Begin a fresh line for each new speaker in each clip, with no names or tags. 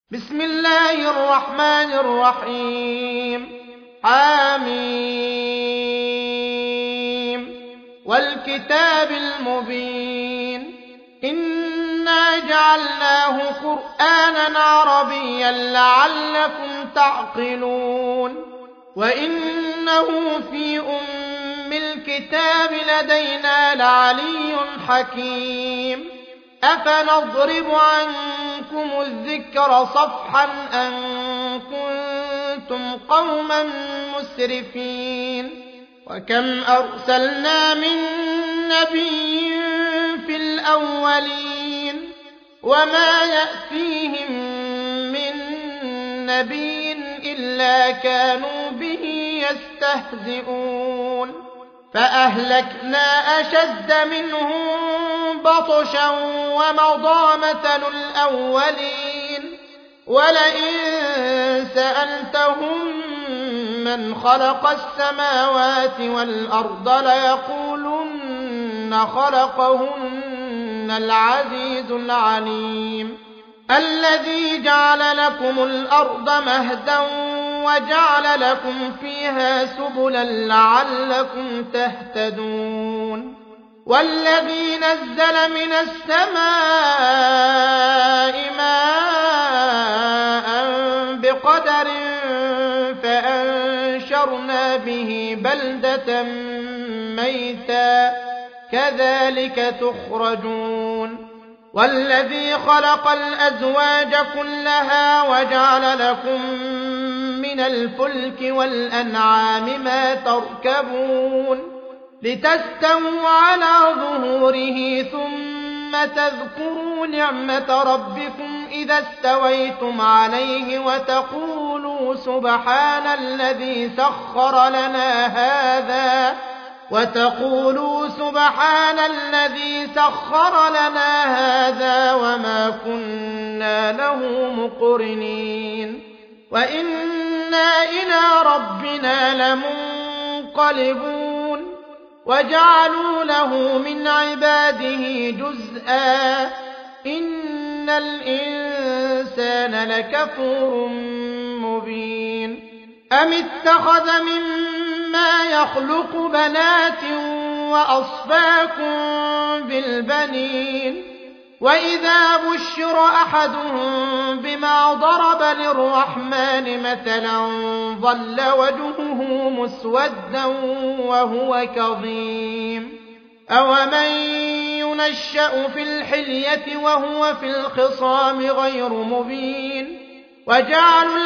بسم الله الرحمن الرحيم حميم والكتاب المبين إنا جعلناه قرآنا عربيا لعلكم تعقلون وإنه في أم الكتاب لدينا لعلي حكيم أفنضرب عنكم الذكر صفحا أن كنتم قوما مسرفين وكم أرسلنا من نبي في الأولين وما يأتيهم من نبي إلا كانوا به يستهزئون فأهلكنا أشد منهم بطشا ومضى مثل الأولين ولئن سألتهم من خلق السماوات والأرض ليقولن خلقهن العزيز العليم الذي جعل لكم الأرض مهدا وجعل لكم فيها سبلا لعلكم تهتدون والذي نزل من السماء ماء بقدر فأنشرنا به بلدة ميتا كذلك تخرجون والذي خلق الأزواج كلها وجعل لكم من الفلك والأنعام ما تركبون لتستووا على ظهوره ثم تذكروا نعمة ربكم إذا استويتم عليه وتقولوا سبحان الذي سخر لنا هذا وما كنا له مقرنين وإنا إلى ربنا لمنقلبون وجعلوا له من عباده جزءا إن الإنسان لكفور مبين أم اتخذ مما يخلق بنات وأصفاكم بالبنين وإذا بشر أحدهم بما ضرب للرحمن مثلا ظل وجهه مسودا وهو كظيم أومن ينشأ في الحلية وهو في الخصام غير مبين وجعلوا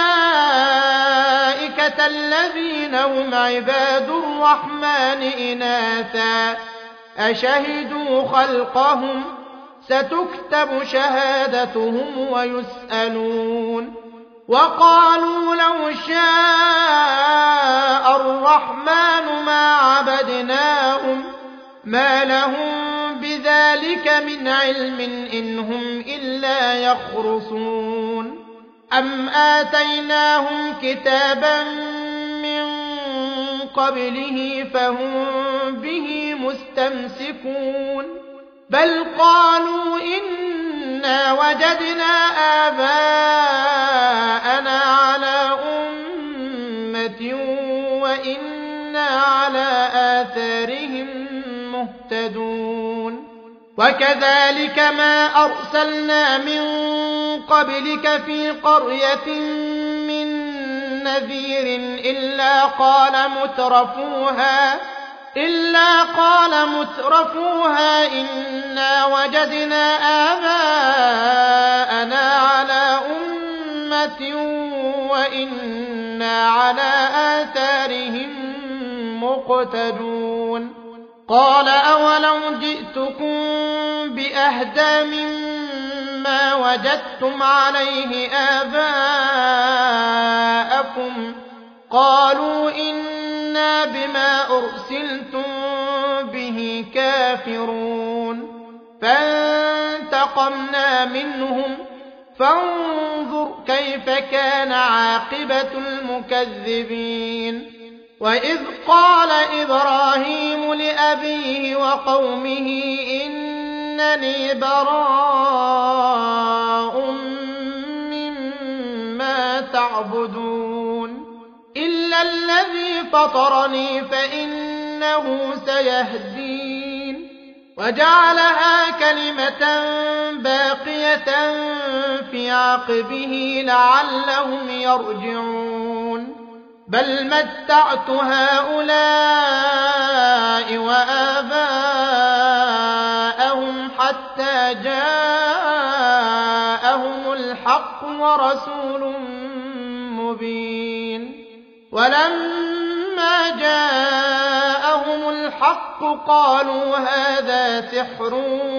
الملائكة الذين هم عباد الرحمن إناثا أشهدوا خلقهم ستكتب شهادتهم ويسألون وقالوا لو شاء الرحمن ما عبدناهم ما لهم بذلك من علم إن هم إلا يخرصون أم آتيناهم كتابا من قبله فهم به مستمسكون بل قالوا إنا وجدنا آباءنا على أمة وإنا على آثارهم مهتدون وكذلك ما أرسلنا من قبلك في قرية من نذير إلا قال مترفوها إنا وجدنا آباءنا على أمة وإنا على آثارهم مقتدون قال أولو جئتكم بأهدى مما وجدتم عليه آباءكم قالوا إنا بما أرسلتم به كافرون فانتقمنا منهم فانظر كيف كان عاقبة المكذبين وإذ قال إبراهيم لأبيه وقومه إنني براء يعبدون إلا الذي فطرني فإنه سيهدين وجعلها كلمة باقية في عقبه لعلهم يرجعون بل متعت هؤلاء وآباءهم حتى جاءهم الحق ورسول مبين ولما جاءهم الحق قالوا هذا سحر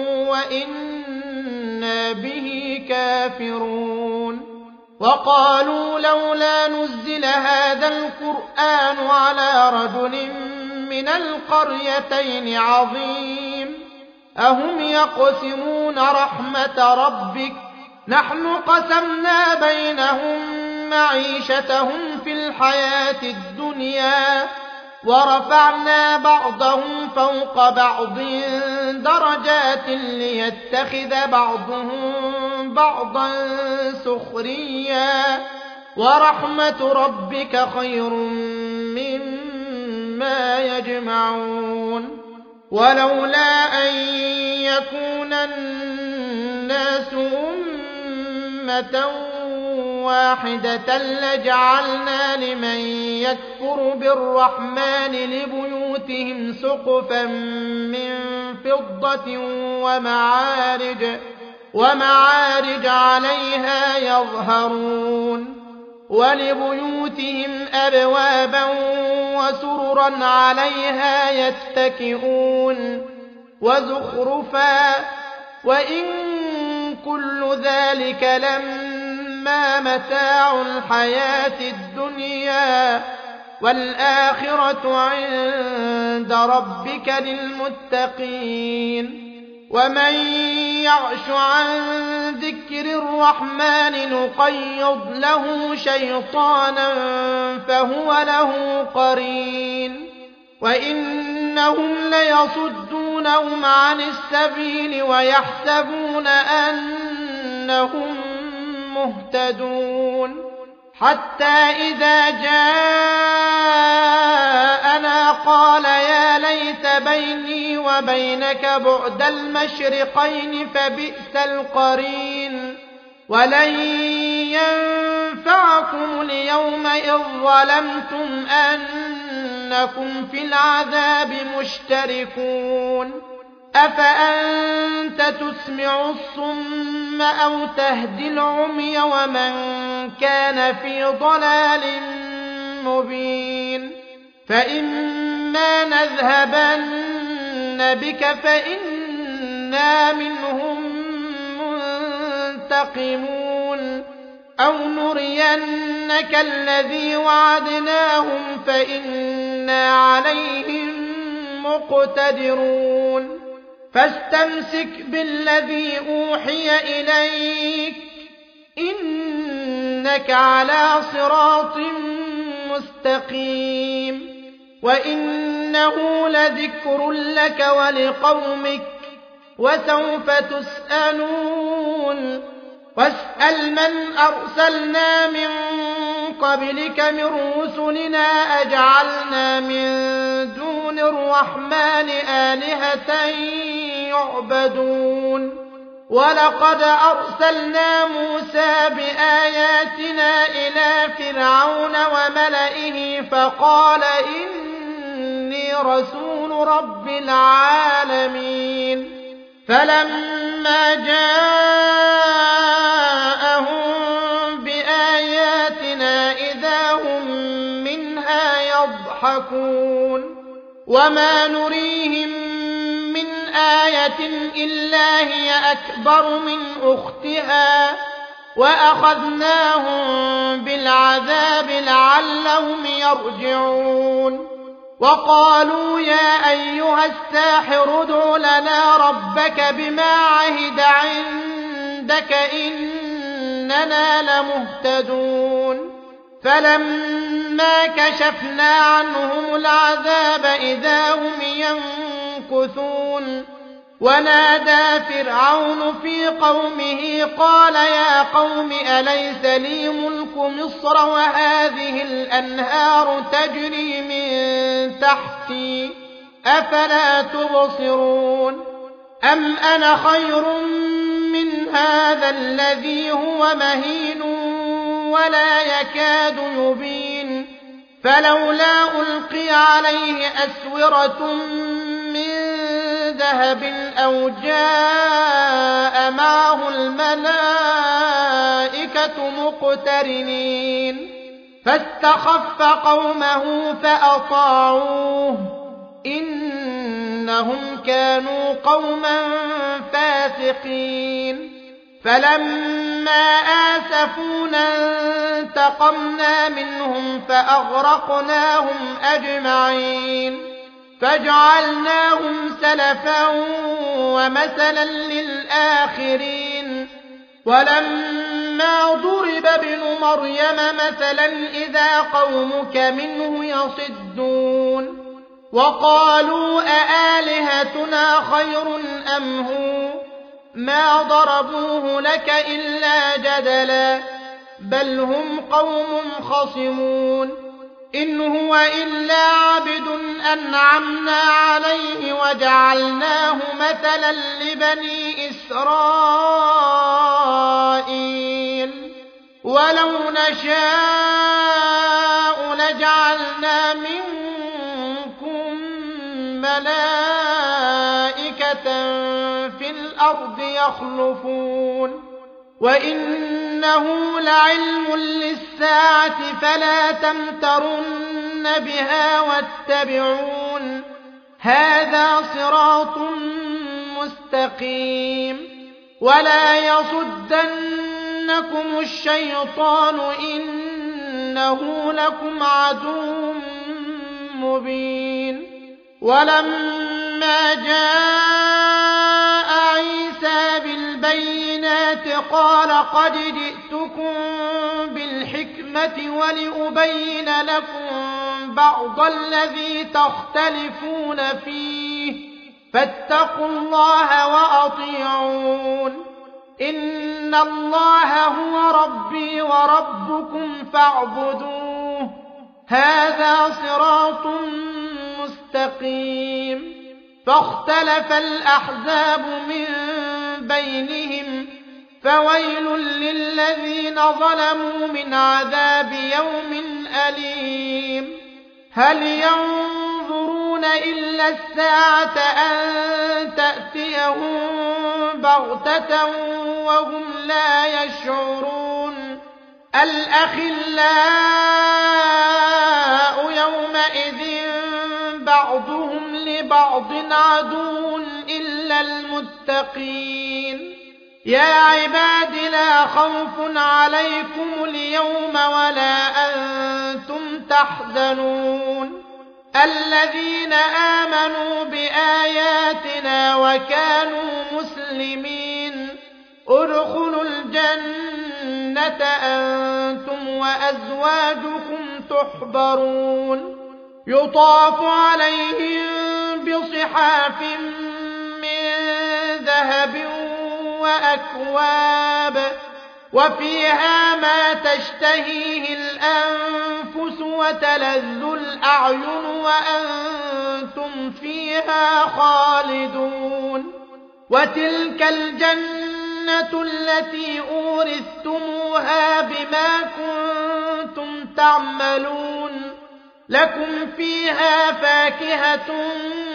وإنا به كافرون وقالوا لولا نزل هذا القرآن على رجل من القريتين عظيم أهم يقسمون رحمة ربك نحن قسمنا بينهم معيشتهم في الحياة الدنيا ورفعنا بعضهم فوق بعض درجات ليتخذ بعضهم بعضا سخريا ورحمة ربك خير مما يجمعون ولولا أن يكون الناس أمة واحدة لجعلنا لمن يكفر بالرحمن لبيوتهم سقفا من فضة ومعارج عليها يظهرون ولبيوتهم أبوابا وسررا عليها يتكئون وزخرفا وإن كل ذلك لما متاع الحياة الدنيا والآخرة عند ربك للمتقين ومن يعش عن ذكر الرحمن نقيض له شيطانا فهو له قرين وإنهم ليصدونهم عن السبيل ويحسبون أنهم مهتدون حتى إذا جاءنا قال يا ليت بيني وبينك بعد المشرقين فبئس القرين ولن ينفعكم اليوم إذ ظلمتم أنكم في العذاب مشتركون أفأنت تسمع الصم أو تهدي العمي ومن كان في ضلال مبين فإما نذهبن بك فإنا منهم منتقمون أو نرينك الذي وعدناهم فإنا عليهم مقتدرون فاستمسك بالذي أوحي إليك إنك على صراط مستقيم وإنه لذكر لك ولقومك وسوف تسألون واسأل من أرسلنا من قبلك من رسلنا أجعلنا من دون الرحمن آلهة يعبدون ولقد أرسلنا موسى بآياتنا إلى فرعون وملئه فقال إني رسول رب العالمين فلما جاءهم بآياتنا إذا هم منها يضحكون وما نريهم من آية إلا هي أكبر من أختها وأخذناهم بالعذاب لعلهم يرجعون وقالوا يا أيها الساحر ادع لنا ربك بما عهد عندك إننا لمهتدون فلما كشفنا عنهم العذاب إذا هم ينكثون ونادى فرعون في قومه قال يا قوم أليس لي ملك مصر وهذه الأنهار تجري من تحتي أفلا تبصرون أم أنا خير من هذا الذي هو مهين ولا يكاد يبين فلولا ألقي عليه أسورة من ذهب أو جاء معه الملائكة مقترنين فاستخف قومه فأطاعوه إنهم كانوا قوما فاسقين فلما آسفونا انتقمنا منهم فأغرقناهم أجمعين فجعلناهم سلفا ومثلا للآخرين ولما ضرب ابن مريم مثلا إذا قومك منه يصدون وقالوا أآلهتنا خير أم هو ما ضربوه لك إلا جدلا بل هم قوم خصمون إن هو إلا عبد أنعمنا عليه وجعلناه مثلا لبني إسرائيل ولو نشاء لجعلنا منكم ملائكة في الأرض يخلفون وإنه لعلم للساعة فلا تمترن بها واتبعون هذا صراط مستقيم ولا يصدنكم الشيطان إنه لكم عدو مبين ولما جاء عيسى بالبينات قال قد جئتكم بالحكمة ولأبين لكم بعض الذي تختلفون فيه فاتقوا الله وأطيعون إن الله هو ربي وربكم فاعبدوه هذا صراط مستقيم فاختلف الأحزاب من بينهم فويل للذين ظلموا من عذاب يوم أليم هل ينظرون إلا الساعة أن تأتيهم بغتة وهم لا يشعرون الأخلاء يومئذ بعضهم لبعض عدو إلا المتقين يا عباد لا خوف عليكم اليوم ولا أنتم تحزنون الذين آمنوا بآياتنا وكانوا مسلمين ادخلوا الجنة أنتم وأزواجكم تحبرون يطاف عليهم بصحاف من ذهب وأكواب وفيها ما تشتهيه الأنفس وتلذ الأعين وأنتم فيها خالدون وتلك الجنة التي أورثتموها بما كنتم تعملون لكم فيها فاكهة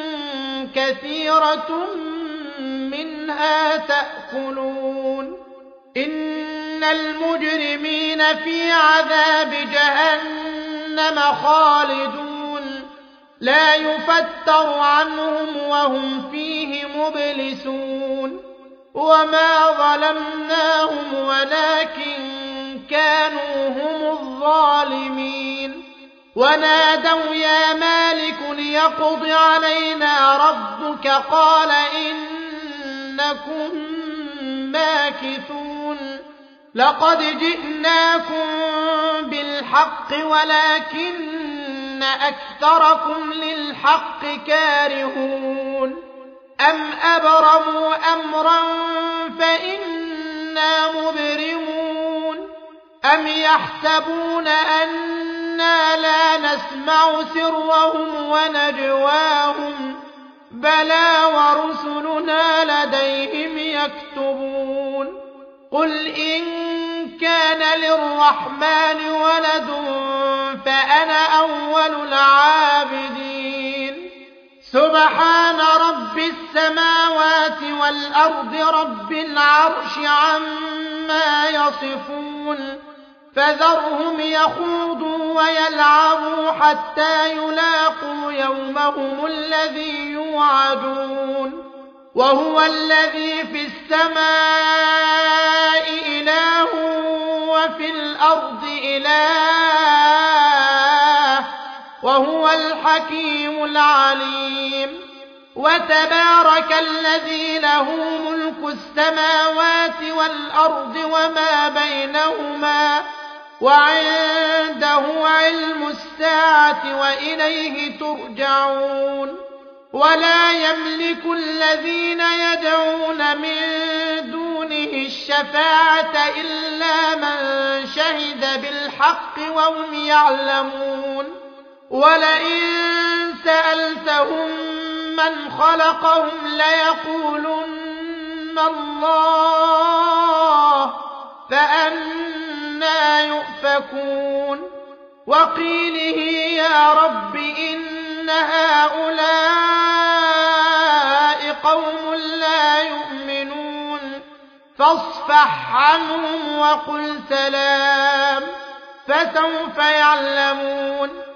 كثيرة منها تأكلون إن المجرمين في عذاب جهنم خالدون لا يفتر عنهم وهم فيه مبلسون وما ظلمناهم ولكن كانوا هم الظالمين ونادوا يا مالك ليقض علينا ربك قال إنكم ماكثون لقد جئناكم بالحق ولكن أكثركم للحق كارهون أم أبرموا أمرا فإنا مبرمون أم يحسبون أنا لا نسمع سرهم ونجواهم بلى ورسلنا لديهم يكتبون قل إن كان للرحمن ولد فأنا أول العابدين سبحان رب السماوات والأرض رب العرش عما يصفون فذرهم يخوضوا ويلعبوا حتى يلاقوا يومهم الذي يوعدون وهو الذي في السماء إله وفي الأرض إله وهو الحكيم العليم وتبارك الذي له ملك السماوات والأرض وما بينهما وعنده علم الساعة وإليه ترجعون ولا يملك الذين يدعون من دونه الشفاعة إلا من شهد بالحق وهم يعلمون ولئن سألتهم من خلقهم ليقولن الله فأنى يؤفكون وقيله يا رب إن هؤلاء قوم لا يؤمنون فاصفح عنهم وقل سلام فسوف يعلمون